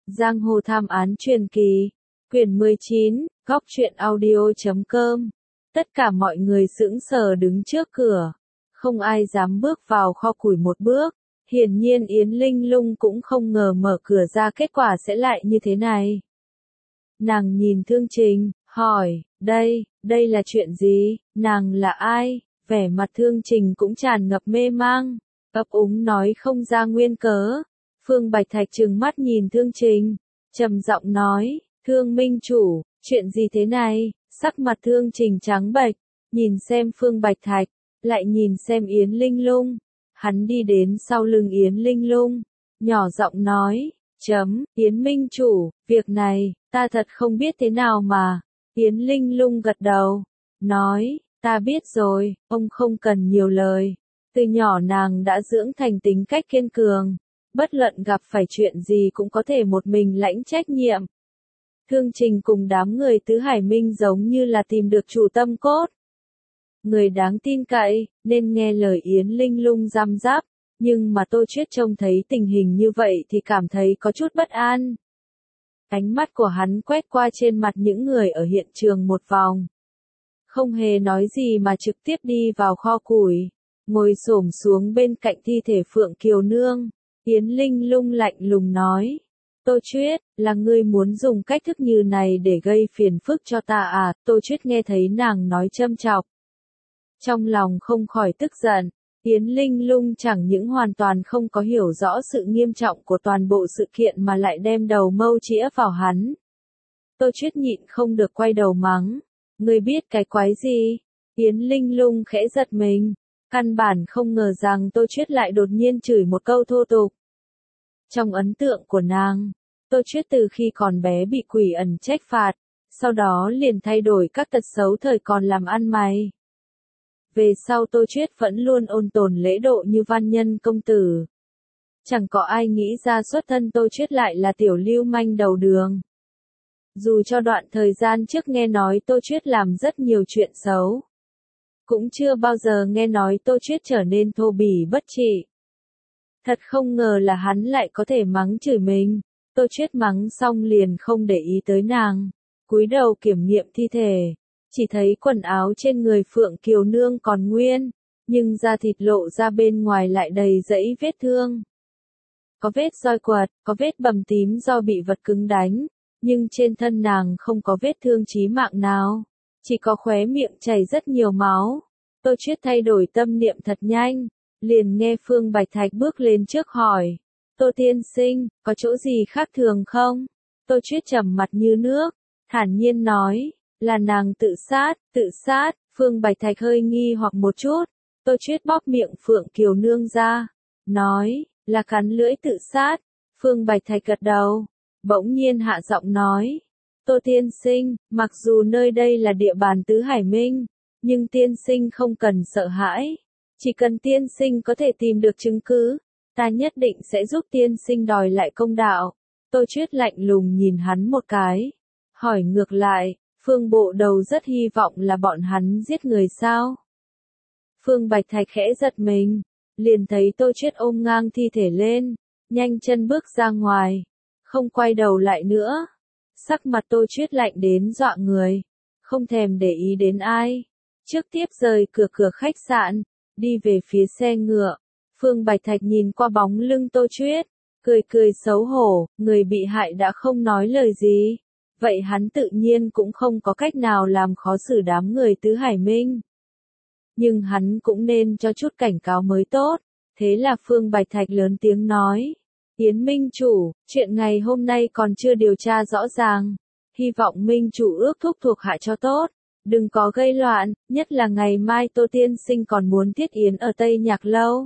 Giang hồ thám án truyền kỳ, quyển 19, góc truyện audio.com. Tất cả mọi người sững sờ đứng trước cửa. Không ai dám bước vào kho củi một bước. Hiển nhiên Yến Linh Lung cũng không ngờ mở cửa ra kết quả sẽ lại như thế này. Nàng nhìn Thương Trình, hỏi, đây là chuyện gì, nàng là ai? Vẻ mặt Thương Trình cũng tràn ngập mê mang, ấp úng nói không ra nguyên cớ. Phương Bạch Thạch trừng mắt nhìn Thương Trình, trầm giọng nói, Thương minh chủ, chuyện gì thế này? Sắc mặt Thương Trình trắng bệch, nhìn xem Phương Bạch Thạch, lại nhìn xem Yến Linh Lung. Hắn đi đến sau lưng Yến Linh Lung, nhỏ giọng nói, Yến minh chủ, việc này, ta thật không biết thế nào mà. Yến Linh Lung gật đầu, nói, ta biết rồi, ông không cần nhiều lời. Từ nhỏ nàng đã dưỡng thành tính cách kiên cường, bất luận gặp phải chuyện gì cũng có thể một mình lãnh trách nhiệm. Thương Trình cùng đám người Tứ Hải Minh giống như là tìm được chủ tâm cốt. Người đáng tin cậy, nên nghe lời Yến Linh Lung răm rắp, nhưng mà Tô Chuyết trông thấy tình hình như vậy thì cảm thấy có chút bất an. Ánh mắt của hắn quét qua trên mặt những người ở hiện trường một vòng. Không hề nói gì mà trực tiếp đi vào kho củi, ngồi xổm xuống bên cạnh thi thể Phượng Kiều Nương. Yến Linh Lung lạnh lùng nói, Tô Chuyết, là ngươi muốn dùng cách thức như này để gây phiền phức cho ta à? Tô Chuyết nghe thấy nàng nói châm chọc, trong lòng không khỏi tức giận. Yến Linh Lung chẳng những hoàn toàn không có hiểu rõ sự nghiêm trọng của toàn bộ sự kiện mà lại đem đầu mâu chĩa vào hắn. Tô Chuyết nhịn không được quay đầu mắng, ngươi biết cái quái gì? Yến Linh Lung khẽ giật mình, căn bản không ngờ rằng Tô Chuyết lại đột nhiên chửi một câu thô tục. Trong ấn tượng của nàng, Tô Chuyết từ khi còn bé bị quỷ ẩn trách phạt, sau đó liền thay đổi các tật xấu thời còn làm ăn mày. Về sau Tô Chuyết vẫn luôn ôn tồn lễ độ như văn nhân công tử. Chẳng có ai nghĩ ra xuất thân Tô Chuyết lại là tiểu lưu manh đầu đường. Dù cho đoạn thời gian trước nghe nói Tô Chuyết làm rất nhiều chuyện xấu, cũng chưa bao giờ nghe nói Tô Chuyết trở nên thô bỉ bất trị. Thật không ngờ là hắn lại có thể mắng chửi mình. Tô Chuyết mắng xong liền không để ý tới nàng, cúi đầu kiểm nghiệm thi thể. Chỉ thấy quần áo trên người Phượng Kiều Nương còn nguyên, nhưng da thịt lộ ra bên ngoài lại đầy dẫy vết thương. Có vết roi quật, có vết bầm tím do bị vật cứng đánh, nhưng trên thân nàng không có vết thương chí mạng nào, chỉ có khóe miệng chảy rất nhiều máu. Tô Chuyết thay đổi tâm niệm thật nhanh, liền nghe Phương Bạch Thạch bước lên trước hỏi, Tô tiên sinh, có chỗ gì khác thường không? Tô Chuyết trầm mặt như nước, thản nhiên nói, là nàng tự sát. Phương Bạch Thạch hơi nghi hoặc một chút. Tô Chuyết bóp miệng Phượng Kiều Nương ra, nói, là cắn lưỡi tự sát. Phương Bạch Thạch gật đầu, bỗng nhiên hạ giọng nói, Tô tiên sinh, mặc dù nơi đây là địa bàn Tứ Hải Minh, nhưng tiên sinh không cần sợ hãi. Chỉ cần tiên sinh có thể tìm được chứng cứ, ta nhất định sẽ giúp tiên sinh đòi lại công đạo. Tô Chuyết lạnh lùng nhìn hắn một cái, hỏi ngược lại, Phương bộ đầu rất hy vọng là bọn hắn giết người sao? Phương Bạch Thạch khẽ giật mình, liền thấy Tô Chuyết ôm ngang thi thể lên, nhanh chân bước ra ngoài, không quay đầu lại nữa. Sắc mặt Tô Chuyết lạnh đến dọa người, không thèm để ý đến ai. Trước tiếp rời cửa khách sạn, đi về phía xe ngựa. Phương Bạch Thạch nhìn qua bóng lưng Tô Chuyết, cười xấu hổ, người bị hại đã không nói lời gì. Vậy hắn tự nhiên cũng không có cách nào làm khó xử đám người Tứ Hải Minh. Nhưng hắn cũng nên cho chút cảnh cáo mới tốt. Thế là Phương Bạch Thạch lớn tiếng nói, Yến Minh chủ, chuyện ngày hôm nay còn chưa điều tra rõ ràng. Hy vọng Minh chủ ước thúc thuộc hạ cho tốt, đừng có gây loạn, nhất là ngày mai Tô tiên sinh còn muốn thiết yến ở Tây Nhạc Lâu.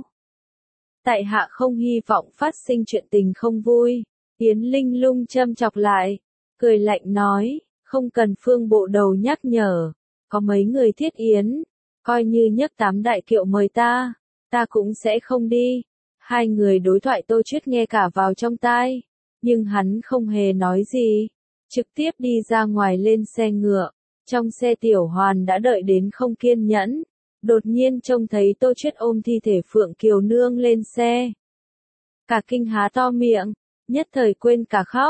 Tại hạ không hy vọng phát sinh chuyện tình không vui. Yến Linh Lung châm chọc lại, cười lạnh nói, không cần Phương bộ đầu nhắc nhở, có mấy người thiết yến, coi như nhấc 8 đại kiệu mời ta cũng sẽ không đi. Hai người đối thoại Tô Chuyết nghe cả vào trong tai, nhưng hắn không hề nói gì, trực tiếp đi ra ngoài lên xe ngựa. Trong xe Tiểu Hoàn đã đợi đến không kiên nhẫn, đột nhiên trông thấy Tô Chuyết ôm thi thể Phượng Kiều Nương lên xe. Cả kinh há to miệng, nhất thời quên cả khóc.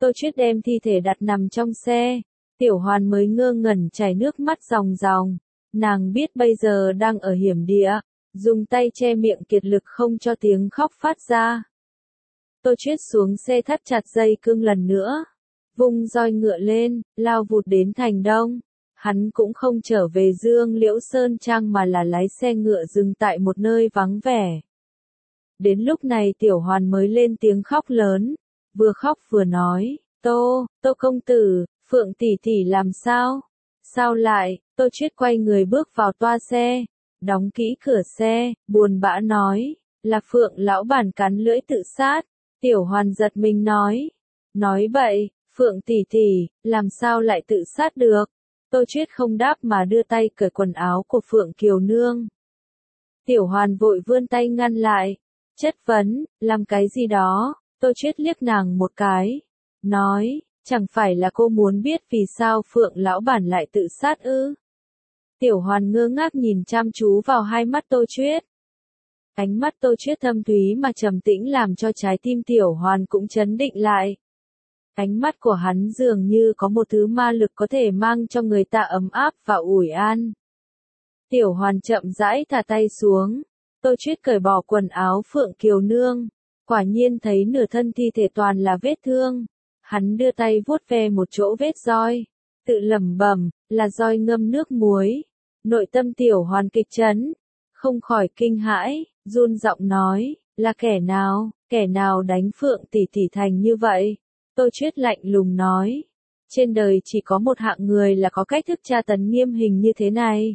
Tô Chuyết đem thi thể đặt nằm trong xe. Tiểu Hoàn mới ngơ ngẩn chảy nước mắt ròng ròng. Nàng biết bây giờ đang ở hiểm địa, dùng tay che miệng kiệt lực không cho tiếng khóc phát ra. Tô Chuyết xuống xe thắt chặt dây cương lần nữa, vung roi ngựa lên, lao vụt đến thành Đông. Hắn cũng không trở về Dương Liễu Sơn Trang mà là lái xe ngựa dừng tại một nơi vắng vẻ. Đến lúc này Tiểu Hoàn mới lên tiếng khóc lớn, vừa khóc vừa nói, Tô công tử, Phượng tỷ tỷ làm sao? Sao lại? Tô Chuyết quay người bước vào toa xe, đóng kỹ cửa xe, buồn bã nói, là Phượng lão bản cắn lưỡi tự sát. Tiểu Hoàn giật mình nói bậy, Phượng tỷ tỷ, làm sao lại tự sát được? Tô Chuyết không đáp mà đưa tay cởi quần áo của Phượng Kiều Nương. Tiểu Hoàn vội vươn tay ngăn lại, chất vấn, làm cái gì đó? Tô Chuyết liếc nàng một cái, nói, chẳng phải là cô muốn biết vì sao Phượng lão bản lại tự sát ư? Tiểu Hoàn ngơ ngác nhìn chăm chú vào hai mắt Tô Chuyết. Ánh mắt Tô Chuyết thâm thúy mà trầm tĩnh làm cho trái tim Tiểu Hoàn cũng chấn định lại. Ánh mắt của hắn dường như có một thứ ma lực có thể mang cho người ta ấm áp và ủi an. Tiểu Hoàn chậm rãi thả tay xuống. Tô Chuyết cởi bỏ quần áo Phượng Kiều Nương. Quả nhiên thấy nửa thân thi thể toàn là vết thương. Hắn đưa tay vuốt ve một chỗ vết roi. Tự lẩm bẩm, là roi ngâm nước muối. Nội tâm Tiểu Hoàn kịch chấn. Không khỏi kinh hãi, run giọng nói, là kẻ nào đánh Phượng tỷ tỷ thành như vậy? Tô Chuyết lạnh lùng nói, trên đời chỉ có một hạng người là có cách thức tra tấn nghiêm hình như thế này.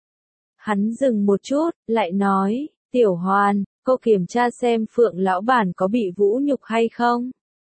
Hắn dừng một chút, lại nói, Tiểu Hoàn, cô kiểm tra xem Phượng lão bản có bị vũ nhục hay không?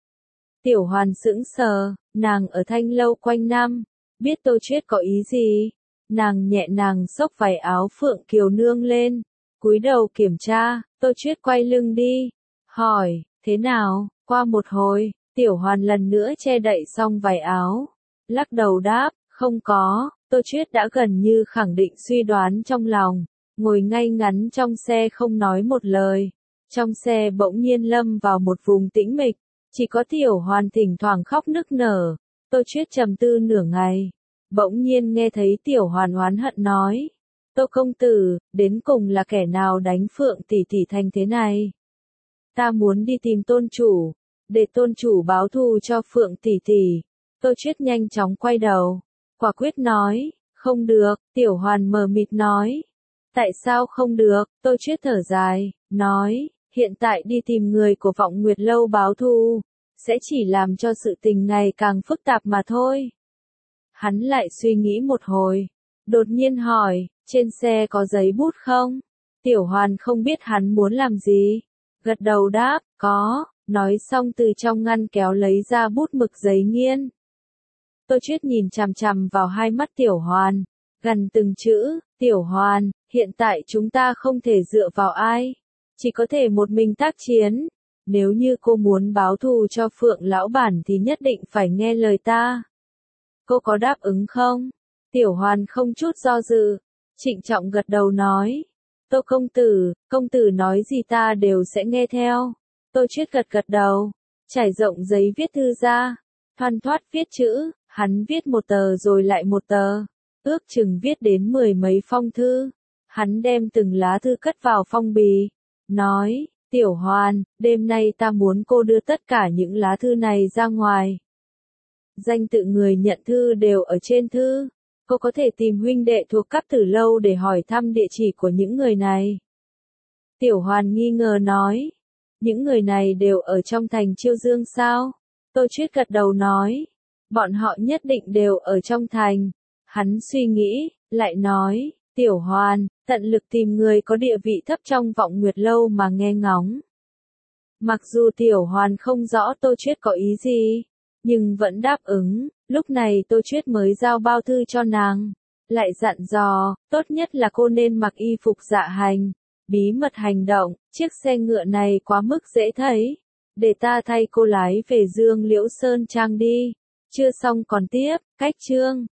Tiểu Hoàn sững sờ, nàng ở Thanh Lâu quanh năm, biết Tô Chuyết có ý gì? Nàng nhẹ xốc váy áo Phượng Kiều Nương lên, cúi đầu kiểm tra. Tô Chuyết quay lưng đi, hỏi, thế nào? Qua một hồi, Tiểu Hoàn lần nữa che đậy xong váy áo, lắc đầu đáp, không có. Tô Chuyết đã gần như khẳng định suy đoán trong lòng, ngồi ngay ngắn trong xe không nói một lời. Trong xe bỗng nhiên lâm vào một vùng tĩnh mịch, chỉ có Tiểu Hoàn thỉnh thoảng khóc nức nở. Tô Chuyết trầm tư nửa ngày, bỗng nhiên nghe thấy Tiểu Hoàn oán hận nói, Tô công tử, đến cùng là kẻ nào đánh Phượng tỷ tỷ thành thế này? Ta muốn đi tìm tôn chủ, để tôn chủ báo thù cho Phượng tỷ tỷ. Tô Chuyết nhanh chóng quay đầu, quả quyết nói, không được. Tiểu Hoàn mờ mịt nói, tại sao không được? Tô Chuyết thở dài, nói, hiện tại đi tìm người của Vọng Nguyệt Lâu báo thù, sẽ chỉ làm cho sự tình này càng phức tạp mà thôi. Hắn lại suy nghĩ một hồi, đột nhiên hỏi, trên xe có giấy bút không? Tiểu Hoàn không biết hắn muốn làm gì, gật đầu đáp, có. Nói xong từ trong ngăn kéo lấy ra bút mực giấy nghiên. Tô Chuyết nhìn chằm chằm vào hai mắt Tiểu Hoàn, gần từng chữ, Tiểu Hoàn, hiện tại chúng ta không thể dựa vào ai, chỉ có thể một mình tác chiến. Nếu như cô muốn báo thù cho Phượng lão bản thì nhất định phải nghe lời ta. Cô có đáp ứng không? Tiểu Hoàn không chút do dự, trịnh trọng gật đầu nói, Tô công tử nói gì ta đều sẽ nghe theo. Tô Chuyết gật đầu, trải rộng giấy viết thư ra, thoăn thoắt viết chữ, hắn viết một tờ rồi lại một tờ, ước chừng viết đến 10 mấy phong thư. Hắn đem từng lá thư cất vào phong bì, nói, Tiểu Hoàn, đêm nay ta muốn cô đưa tất cả những lá thư này ra ngoài. Danh tự người nhận thư đều ở trên thư, cô có thể tìm huynh đệ thuộc Cáp Tử Lâu để hỏi thăm địa chỉ của những người này. Tiểu Hoàn nghi ngờ nói, những người này đều ở trong thành Chiêu Dương sao? Tô Chuyết gật đầu nói, bọn họ nhất định đều ở trong thành. Hắn suy nghĩ, lại nói, Tiểu Hoàn, tận lực tìm người có địa vị thấp trong Vọng Nguyệt Lâu mà nghe ngóng. Mặc dù Tiểu Hoàn không rõ Tô Chuyết có ý gì, nhưng vẫn đáp ứng. Lúc này Tô Chuyết mới giao bao thư cho nàng, lại dặn dò, tốt nhất là cô nên mặc y phục dạ hành, bí mật hành động. Chiếc xe ngựa này quá mức dễ thấy, để ta thay cô lái về Dương Liễu Sơn Trang đi. Chưa xong còn tiếp, cách chương